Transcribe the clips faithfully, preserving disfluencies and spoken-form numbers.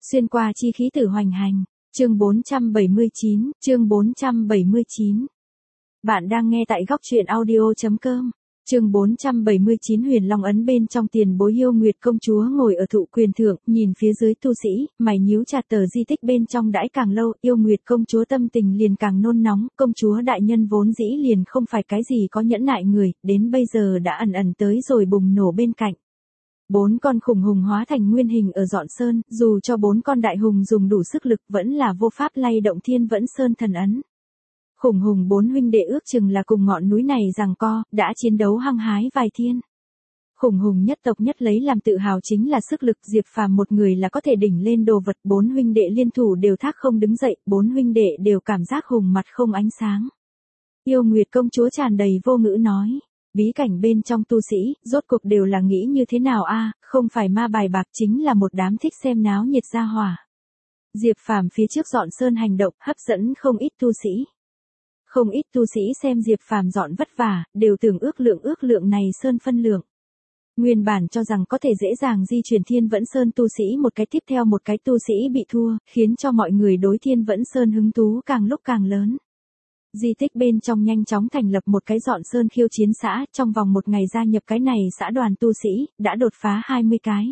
Xuyên qua chi khí tử hoành hành. Chương bốn trăm bảy mươi chín, chương bốn trăm bảy mươi chín. Bạn đang nghe tại góc truyện audio chấm com. Chương bốn trăm bảy mươi chín. Huyền Long ấn bên trong tiền bối Yêu Nguyệt công chúa ngồi ở thụ quyền thượng, nhìn phía dưới tu sĩ, mày nhíu chặt. Tờ di tích bên trong đãi càng lâu, Yêu Nguyệt công chúa tâm tình liền càng nôn nóng. Công chúa đại nhân vốn dĩ liền không phải cái gì có nhẫn nại người, đến bây giờ đã ẩn ẩn tới rồi bùng nổ bên cạnh. Bốn con khủng hùng hóa thành nguyên hình ở Dọn Sơn, dù cho bốn con đại hùng dùng đủ sức lực vẫn là vô pháp lay động Thiên Vẫn Sơn thần ấn. Khủng hùng bốn huynh đệ ước chừng là cùng ngọn núi này giằng co, đã chiến đấu hăng hái vài thiên. Khủng hùng nhất tộc nhất lấy làm tự hào chính là sức lực, Diệp Phàm một người là có thể đỉnh lên đồ vật, bốn huynh đệ liên thủ đều thác không đứng dậy, bốn huynh đệ đều cảm giác hùng mặt không ánh sáng. Yêu Nguyệt công chúa tràn đầy vô ngữ nói. Bí cảnh bên trong tu sĩ, rốt cuộc đều là nghĩ như thế nào a, không phải ma bài bạc chính là một đám thích xem náo nhiệt gia hỏa. Diệp Phàm phía trước Dọn Sơn hành động hấp dẫn không ít tu sĩ. Không ít tu sĩ xem Diệp Phàm dọn vất vả, đều tưởng ước lượng ước lượng này sơn phân lượng. Nguyên bản cho rằng có thể dễ dàng di chuyển Thiên Vẫn Sơn tu sĩ một cái tiếp theo một cái tu sĩ bị thua, khiến cho mọi người đối Thiên Vẫn Sơn hứng thú càng lúc càng lớn. Di tích bên trong nhanh chóng thành lập một cái Dọn Sơn khiêu chiến xã, trong vòng một ngày gia nhập cái này xã đoàn tu sĩ, đã đột phá hai mươi cái.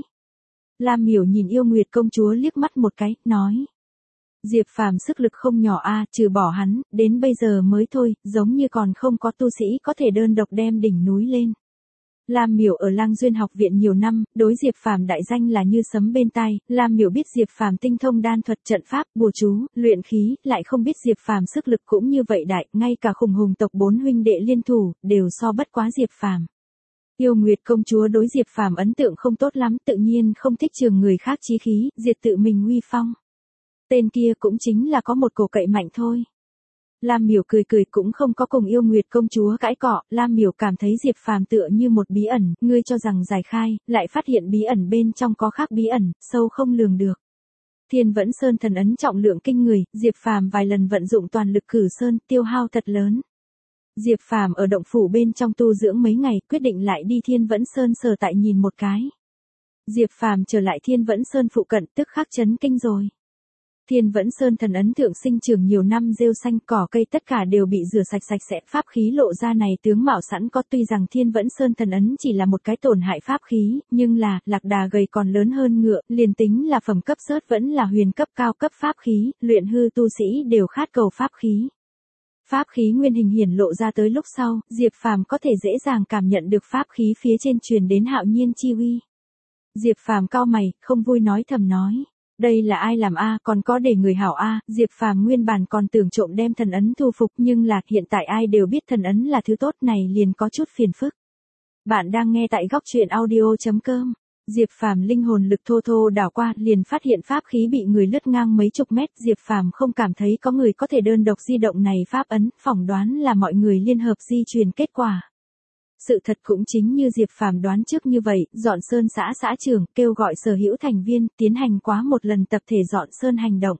Lam Miểu nhìn Yêu Nguyệt công chúa liếc mắt một cái, nói. Diệp Phàm sức lực không nhỏ a, trừ bỏ hắn, đến bây giờ mới thôi, giống như còn không có tu sĩ có thể đơn độc đem đỉnh núi lên. Lam Miểu ở Lang Duyên học viện nhiều năm, đối Diệp Phàm đại danh là như sấm bên tai. Lam Miểu biết Diệp Phàm tinh thông đan thuật, trận pháp, bùa chú, luyện khí, lại không biết Diệp Phàm sức lực cũng như vậy đại, ngay cả khủng hùng tộc bốn huynh đệ liên thủ, đều so bất quá Diệp Phàm. Yêu Nguyệt công chúa đối Diệp Phàm ấn tượng không tốt lắm, tự nhiên không thích trường người khác chí khí, diệt tự mình uy phong. Tên kia cũng chính là có một cổ cậy mạnh thôi. Lam Miểu cười cười cũng không có cùng Yêu Nguyệt công chúa cãi cọ, Lam Miểu cảm thấy Diệp Phàm tựa như một bí ẩn, ngươi cho rằng giải khai, lại phát hiện bí ẩn bên trong có khác bí ẩn, sâu không lường được. Thiên Vẫn Sơn thần ấn trọng lượng kinh người, Diệp Phàm vài lần vận dụng toàn lực cử sơn, tiêu hao thật lớn. Diệp Phàm ở động phủ bên trong tu dưỡng mấy ngày, quyết định lại đi Thiên Vẫn Sơn sở tại nhìn một cái. Diệp Phàm trở lại Thiên Vẫn Sơn phụ cận, tức khắc chấn kinh rồi. Thiên Vẫn Sơn thần ấn thượng sinh trưởng nhiều năm rêu xanh, cỏ cây tất cả đều bị rửa sạch sạch sẽ, pháp khí lộ ra này tướng mạo sẵn có, tuy rằng Thiên Vẫn Sơn thần ấn chỉ là một cái tổn hại pháp khí, nhưng là, lạc đà gầy còn lớn hơn ngựa, liền tính là phẩm cấp sớt vẫn là huyền cấp cao cấp pháp khí, luyện hư tu sĩ đều khát cầu pháp khí. Pháp khí nguyên hình hiển lộ ra tới lúc sau, Diệp Phàm có thể dễ dàng cảm nhận được pháp khí phía trên truyền đến hạo nhiên chi uy. Diệp Phàm cau mày, không vui nói thầm nói. Đây là ai làm a, còn có để người hảo a, Diệp Phàm nguyên bản còn tưởng trộm đem thần ấn thu phục, nhưng là hiện tại ai đều biết thần ấn là thứ tốt này liền có chút phiền phức. Bạn đang nghe tại góc truyện audio chấm com. Diệp Phàm linh hồn lực thô thô đảo qua, liền phát hiện pháp khí bị người lướt ngang mấy chục mét, Diệp Phàm không cảm thấy có người có thể đơn độc di động này pháp ấn, phỏng đoán là mọi người liên hợp di truyền kết quả. Sự thật cũng chính như Diệp Phàm đoán trước như vậy, Dọn Sơn xã xã trưởng kêu gọi sở hữu thành viên tiến hành quá một lần tập thể Dọn Sơn hành động.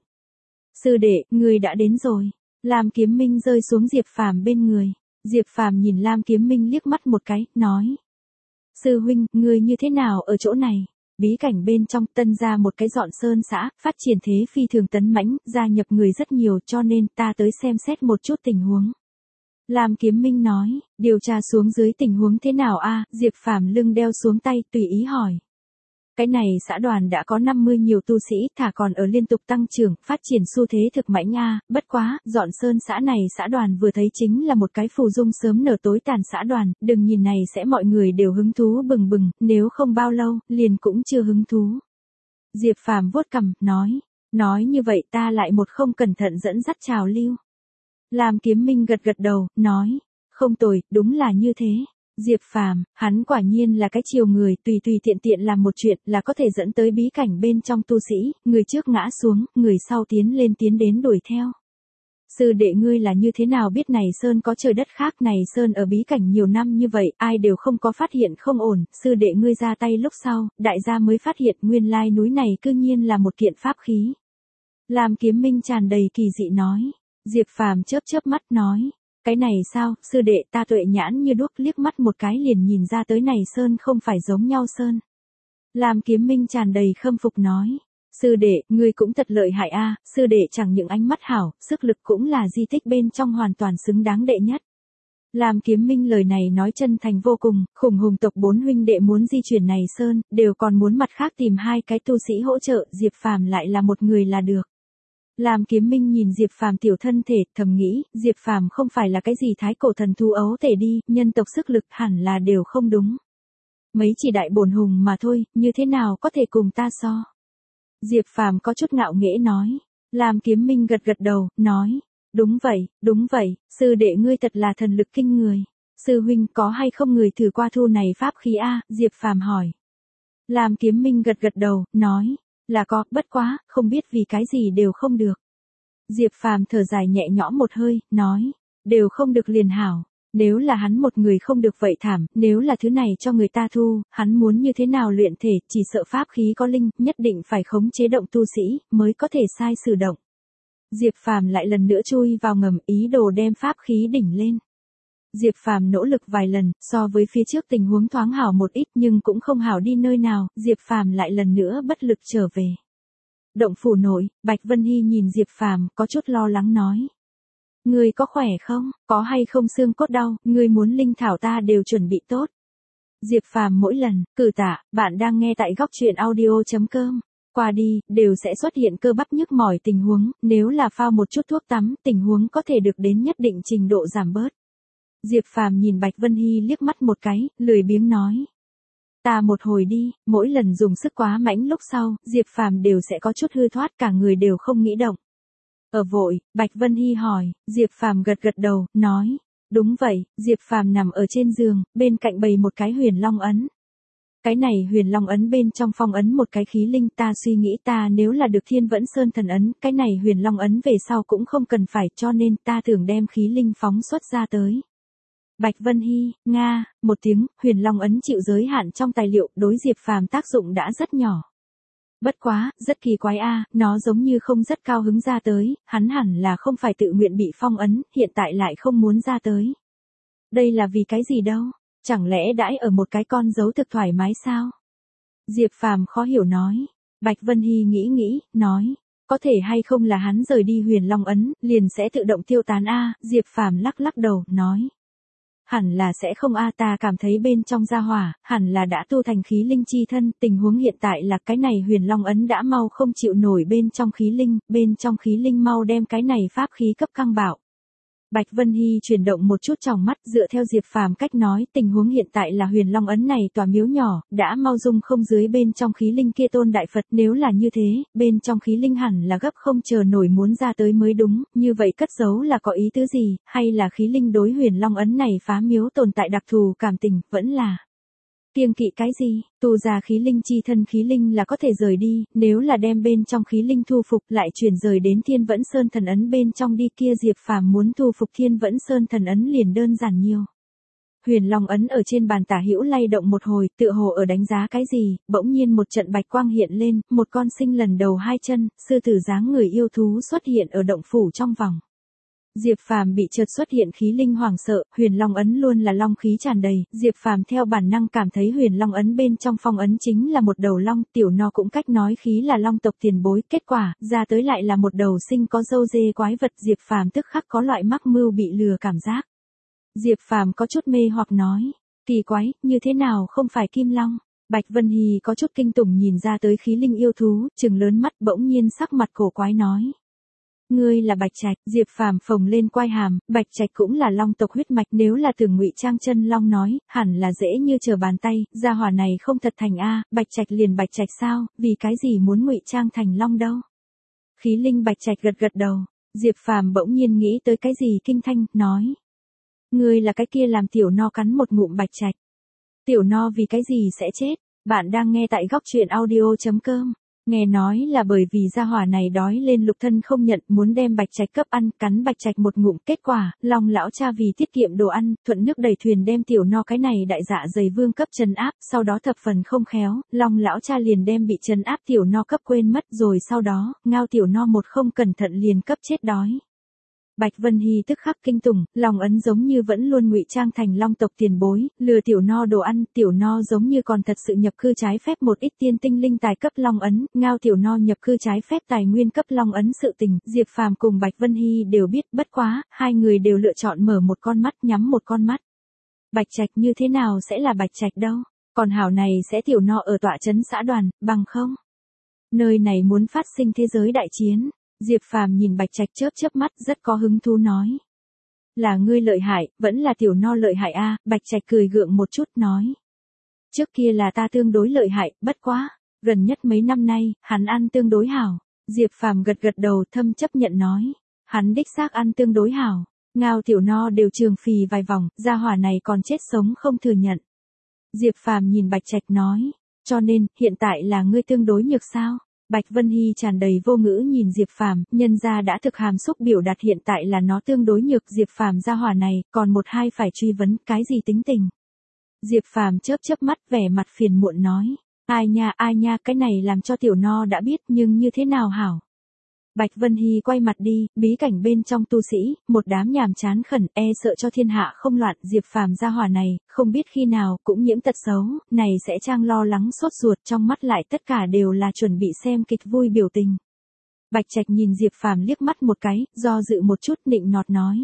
Sư đệ, người đã đến rồi. Lam Kiếm Minh rơi xuống Diệp Phàm bên người. Diệp Phàm nhìn Lam Kiếm Minh liếc mắt một cái, nói: Sư huynh, người như thế nào ở chỗ này? Bí cảnh bên trong tân ra một cái Dọn Sơn xã, phát triển thế phi thường tấn mãnh, gia nhập người rất nhiều cho nên ta tới xem xét một chút tình huống. Lam Kiếm Minh nói, điều tra xuống dưới tình huống thế nào a? Diệp Phàm lưng đeo xuống tay, tùy ý hỏi. Cái này xã đoàn đã có năm mươi nhiều tu sĩ, thả còn ở liên tục tăng trưởng, phát triển xu thế thực mãnh a, bất quá, Dọn Sơn xã này xã đoàn vừa thấy chính là một cái phù dung sớm nở tối tàn xã đoàn, đừng nhìn này sẽ mọi người đều hứng thú bừng bừng, nếu không bao lâu, liền cũng chưa hứng thú. Diệp Phàm vuốt cằm, nói, nói như vậy ta lại một không cẩn thận dẫn dắt trào lưu. Lam Kiếm Minh gật gật đầu, nói, không tồi, đúng là như thế. Diệp Phàm, hắn quả nhiên là cái chiều người, tùy tùy tiện tiện làm một chuyện là có thể dẫn tới bí cảnh bên trong tu sĩ, người trước ngã xuống, người sau tiến lên tiến đến đuổi theo. Sư đệ ngươi là như thế nào biết này sơn có trời đất khác, này sơn ở bí cảnh nhiều năm như vậy, ai đều không có phát hiện không ổn, sư đệ ngươi ra tay lúc sau, đại gia mới phát hiện nguyên lai núi này cư nhiên là một kiện pháp khí. Lam Kiếm Minh tràn đầy kỳ dị nói. Diệp Phàm chớp chớp mắt nói, cái này sao, sư đệ ta tuệ nhãn như đuốc, liếc mắt một cái liền nhìn ra tới này sơn không phải giống nhau sơn. Lam Kiếm Minh tràn đầy khâm phục nói, Sư đệ, ngươi cũng thật lợi hại a, sư đệ chẳng những ánh mắt hảo, sức lực cũng là di tích bên trong hoàn toàn xứng đáng đệ nhất. Lam Kiếm Minh lời này nói chân thành vô cùng, khủng hùng tộc bốn huynh đệ muốn di chuyển này sơn, đều còn muốn mặt khác tìm hai cái tu sĩ hỗ trợ, Diệp Phàm lại là một người là được. Lam Kiếm Minh nhìn Diệp Phàm tiểu thân thể, thầm nghĩ, Diệp Phàm không phải là cái gì thái cổ thần thú ấu thể đi, nhân tộc sức lực hẳn là đều không đúng. Mấy chỉ đại bổn hùng mà thôi, như thế nào có thể cùng ta so. Diệp Phàm có chút ngạo nghễ nói. Lam Kiếm Minh gật gật đầu, nói. Đúng vậy, đúng vậy, sư đệ ngươi thật là thần lực kinh người. Sư huynh có hay không người thử qua thu này pháp khí a? Diệp Phàm hỏi. Lam Kiếm Minh gật gật đầu, nói. Là có, bất quá, không biết vì cái gì đều không được. Diệp Phàm thở dài nhẹ nhõm một hơi, nói. Đều không được liền hảo. Nếu là hắn một người không được vậy thảm, nếu là thứ này cho người ta thu, hắn muốn như thế nào luyện thể, chỉ sợ pháp khí có linh, nhất định phải khống chế động tu sĩ, mới có thể sai sử động. Diệp Phàm lại lần nữa chui vào ngầm ý đồ đem pháp khí đỉnh lên. Diệp Phàm nỗ lực vài lần, so với phía trước tình huống thoáng hảo một ít nhưng cũng không hảo đi nơi nào, Diệp Phàm lại lần nữa bất lực trở về. Động phủ nội, Bạch Vân Hy nhìn Diệp Phàm có chút lo lắng nói. Ngươi có khỏe không, có hay không xương cốt đau, ngươi muốn linh thảo ta đều chuẩn bị tốt. Diệp Phàm mỗi lần, cử tạ, bạn đang nghe tại góc truyện audio chấm com. Qua đi, đều sẽ xuất hiện cơ bắp nhức mỏi tình huống, nếu là phao một chút thuốc tắm, tình huống có thể được đến nhất định trình độ giảm bớt. Diệp Phàm nhìn Bạch Vân Hy liếc mắt một cái, lười biếng nói. Ta một hồi đi, mỗi lần dùng sức quá mãnh lúc sau, Diệp Phàm đều sẽ có chút hư thoát, cả người đều không nghĩ động. Ở vội, Bạch Vân Hy hỏi, Diệp Phàm gật gật đầu, nói. Đúng vậy, Diệp Phàm nằm ở trên giường, bên cạnh bày một cái huyền long ấn. Cái này huyền long ấn bên trong phong ấn một cái khí linh, ta suy nghĩ ta nếu là được Thiên Vẫn Sơn thần ấn, cái này huyền long ấn về sau cũng không cần phải, cho nên ta tưởng đem khí linh phóng xuất ra tới. Bạch Vân Hy, Nga, một tiếng, huyền long ấn chịu giới hạn trong tài liệu, đối Diệp Phàm tác dụng đã rất nhỏ. Bất quá, rất kỳ quái a, nó giống như không rất cao hứng ra tới, hắn hẳn là không phải tự nguyện bị phong ấn, hiện tại lại không muốn ra tới. Đây là vì cái gì đâu? Chẳng lẽ đãi ở một cái con dấu thực thoải mái sao? Diệp Phàm khó hiểu nói. Bạch Vân Hy nghĩ nghĩ, nói. Có thể hay không là hắn rời đi huyền long ấn, liền sẽ tự động tiêu tán a? Diệp Phàm lắc lắc đầu, nói. Hẳn là sẽ không a, ta cảm thấy bên trong gia hỏa, hẳn là đã tu thành khí linh chi thân, tình huống hiện tại là cái này huyền long ấn đã mau không chịu nổi bên trong khí linh, bên trong khí linh mau đem cái này pháp khí cấp căng bạo. Bạch Vân Hy chuyển động một chút tròng mắt, dựa theo Diệp Phàm cách nói, tình huống hiện tại là huyền long ấn này tòa miếu nhỏ, đã mau dung không dưới bên trong khí linh kia tôn đại Phật, nếu là như thế, bên trong khí linh hẳn là gấp không chờ nổi muốn ra tới mới đúng, như vậy cất giấu là có ý tứ gì, hay là khí linh đối huyền long ấn này phá miếu tồn tại đặc thù cảm tình, vẫn là kiêng kỵ cái gì, tu ra khí linh chi thân khí linh là có thể rời đi, nếu là đem bên trong khí linh thu phục lại chuyển rời đến Thiên Vẫn Sơn thần ấn bên trong đi kia Diệp Phàm muốn thu phục Thiên Vẫn Sơn thần ấn liền đơn giản nhiều. Huyền long ấn ở trên bàn tả hữu lay động một hồi, tựa hồ ở đánh giá cái gì, bỗng nhiên một trận bạch quang hiện lên, một con sinh lần đầu hai chân, sư tử dáng người yêu thú xuất hiện ở động phủ trong vòng. Diệp Phàm bị chợt xuất hiện khí linh hoảng sợ, huyền long ấn luôn là long khí tràn đầy, Diệp Phàm theo bản năng cảm thấy huyền long ấn bên trong phong ấn chính là một đầu long, tiểu no cũng cách nói khí là long tộc tiền bối, kết quả, ra tới lại là một đầu sinh có râu dê quái vật, Diệp Phàm tức khắc có loại mắc mưu bị lừa cảm giác. Diệp Phàm có chút mê hoặc nói, kỳ quái, như thế nào không phải kim long? Bạch Vân Hy có chút kinh tủng nhìn ra tới khí linh yêu thú, trừng lớn mắt bỗng nhiên sắc mặt cổ quái nói. Ngươi là Bạch Trạch, Diệp Phàm phồng lên quai hàm, Bạch Trạch cũng là long tộc huyết mạch, nếu là tưởng ngụy trang chân long nói, hẳn là dễ như trở bàn tay, gia hỏa này không thật thành a, Bạch Trạch liền Bạch Trạch sao, vì cái gì muốn ngụy trang thành long đâu? Khí linh Bạch Trạch gật gật đầu, Diệp Phàm bỗng nhiên nghĩ tới cái gì kinh thanh, nói: Ngươi là cái kia làm tiểu no cắn một ngụm Bạch Trạch. Tiểu no vì cái gì sẽ chết? Bạn đang nghe tại góc truyện audio chấm com. Nghe nói là bởi vì gia hỏa này đói lên lục thân không nhận, muốn đem Bạch Trạch cấp ăn, cắn Bạch Trạch một ngụm, kết quả, Long lão cha vì tiết kiệm đồ ăn, thuận nước đẩy thuyền đem tiểu no cái này đại dạ dày vương cấp trấn áp, sau đó thập phần không khéo, Long lão cha liền đem bị trấn áp tiểu no cấp quên mất, rồi sau đó, ngao tiểu no một không cẩn thận liền cấp chết đói. Bạch Vân Hy tức khắc kinh tủng, Long Ấn giống như vẫn luôn ngụy trang thành Long tộc tiền bối, lừa tiểu no đồ ăn, tiểu no giống như còn thật sự nhập cư trái phép một ít tiên tinh linh tài cấp Long Ấn, ngao tiểu no nhập cư trái phép tài nguyên cấp Long Ấn sự tình, Diệp Phàm cùng Bạch Vân Hy đều biết, bất quá, hai người đều lựa chọn mở một con mắt nhắm một con mắt. Bạch Trạch như thế nào sẽ là Bạch Trạch đâu, còn hảo này sẽ tiểu no ở tọa trấn xã đoàn, bằng không. Nơi này muốn phát sinh thế giới đại chiến. Diệp Phàm nhìn Bạch Trạch chớp chớp mắt rất có hứng thú nói. Là ngươi lợi hại, vẫn là tiểu no lợi hại a? Bạch Trạch cười gượng một chút nói. Trước kia là ta tương đối lợi hại, bất quá, gần nhất mấy năm nay, hắn ăn tương đối hảo. Diệp Phàm gật gật đầu thâm chấp nhận nói. Hắn đích xác ăn tương đối hảo. Ngao tiểu no đều trường phì vài vòng, gia hỏa này còn chết sống không thừa nhận. Diệp Phàm nhìn Bạch Trạch nói. Cho nên, hiện tại là ngươi tương đối nhược sao? Bạch Vân Hy tràn đầy vô ngữ nhìn Diệp Phàm, nhân ra đã thực hàm xúc biểu đạt hiện tại là nó tương đối nhược, Diệp Phàm gia hỏa này, còn một hai phải truy vấn, cái gì tính tình. Diệp Phàm chớp chớp mắt vẻ mặt phiền muộn nói, ai nha ai nha cái này làm cho tiểu no đã biết nhưng như thế nào hảo. Bạch Vân Hy quay mặt đi, bí cảnh bên trong tu sĩ, một đám nhàm chán khẩn, e sợ cho thiên hạ không loạn, Diệp Phàm gia hỏa này, không biết khi nào, cũng nhiễm tật xấu, này sẽ trang lo lắng sốt ruột, trong mắt lại tất cả đều là chuẩn bị xem kịch vui biểu tình. Bạch Trạch nhìn Diệp Phàm liếc mắt một cái, do dự một chút nịnh nọt nói.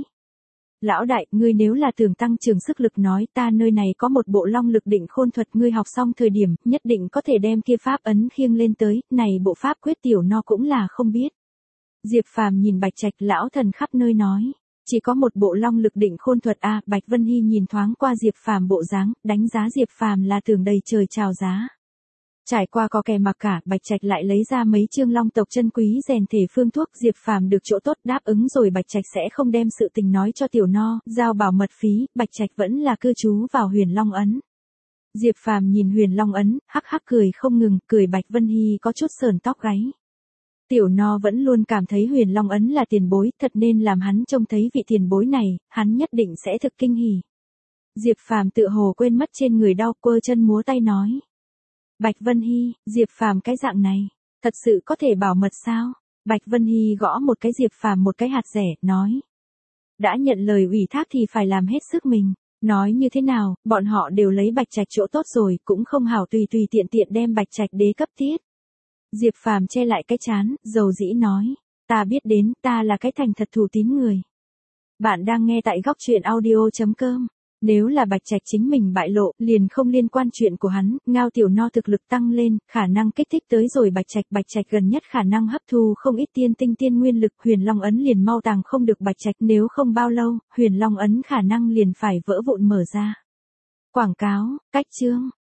Lão đại, ngươi nếu là tưởng tăng trưởng sức lực nói ta nơi này có một bộ long lực định khôn thuật ngươi học xong thời điểm, nhất định có thể đem kia pháp ấn khiêng lên tới, này bộ pháp quyết tiểu no cũng là không biết. Diệp Phàm nhìn Bạch Trạch lão thần khắp nơi nói, chỉ có một bộ long lực định khôn thuật a. Bạch Vân Hy nhìn thoáng qua Diệp Phàm bộ dáng, đánh giá Diệp Phàm là tưởng đầy trời chào giá. Trải qua có kẻ mặc cả, Bạch Trạch lại lấy ra mấy chương long tộc chân quý rèn thể phương thuốc, Diệp Phàm được chỗ tốt đáp ứng rồi Bạch Trạch sẽ không đem sự tình nói cho tiểu no, giao bảo mật phí, Bạch Trạch vẫn là cư trú vào Huyền Long ấn. Diệp Phàm nhìn Huyền Long ấn, hắc hắc cười không ngừng, cười Bạch Vân Hy có chút sờn tóc gáy. Tiểu no vẫn luôn cảm thấy Huyền Long ấn là tiền bối, thật nên làm hắn trông thấy vị tiền bối này, hắn nhất định sẽ thực kinh hỉ. Diệp Phàm tự hồ quên mất trên người đau, quơ chân múa tay nói. Bạch Vân Hy, Diệp Phàm cái dạng này, thật sự có thể bảo mật sao? Bạch Vân Hy gõ một cái Diệp Phàm một cái hạt rẻ, nói. Đã nhận lời ủy thác thì phải làm hết sức mình. Nói như thế nào, bọn họ đều lấy Bạch Trạch chỗ tốt rồi, cũng không hảo tùy tùy tiện tiện đem Bạch Trạch đế cấp tiết. Diệp Phàm che lại cái chán, dầu dĩ nói, ta biết đến, ta là cái thành thật thủ tín người. Bạn đang nghe tại góc truyện audio chấm com. Nếu là Bạch Trạch chính mình bại lộ, liền không liên quan chuyện của hắn, ngao tiểu no thực lực tăng lên, khả năng kích thích tới rồi Bạch Trạch, Bạch Trạch gần nhất khả năng hấp thu không ít tiên tinh tiên nguyên lực, Huyền Long ấn liền mau tàng không được Bạch Trạch, nếu không bao lâu, Huyền Long ấn khả năng liền phải vỡ vụn mở ra. Quảng cáo, cách chương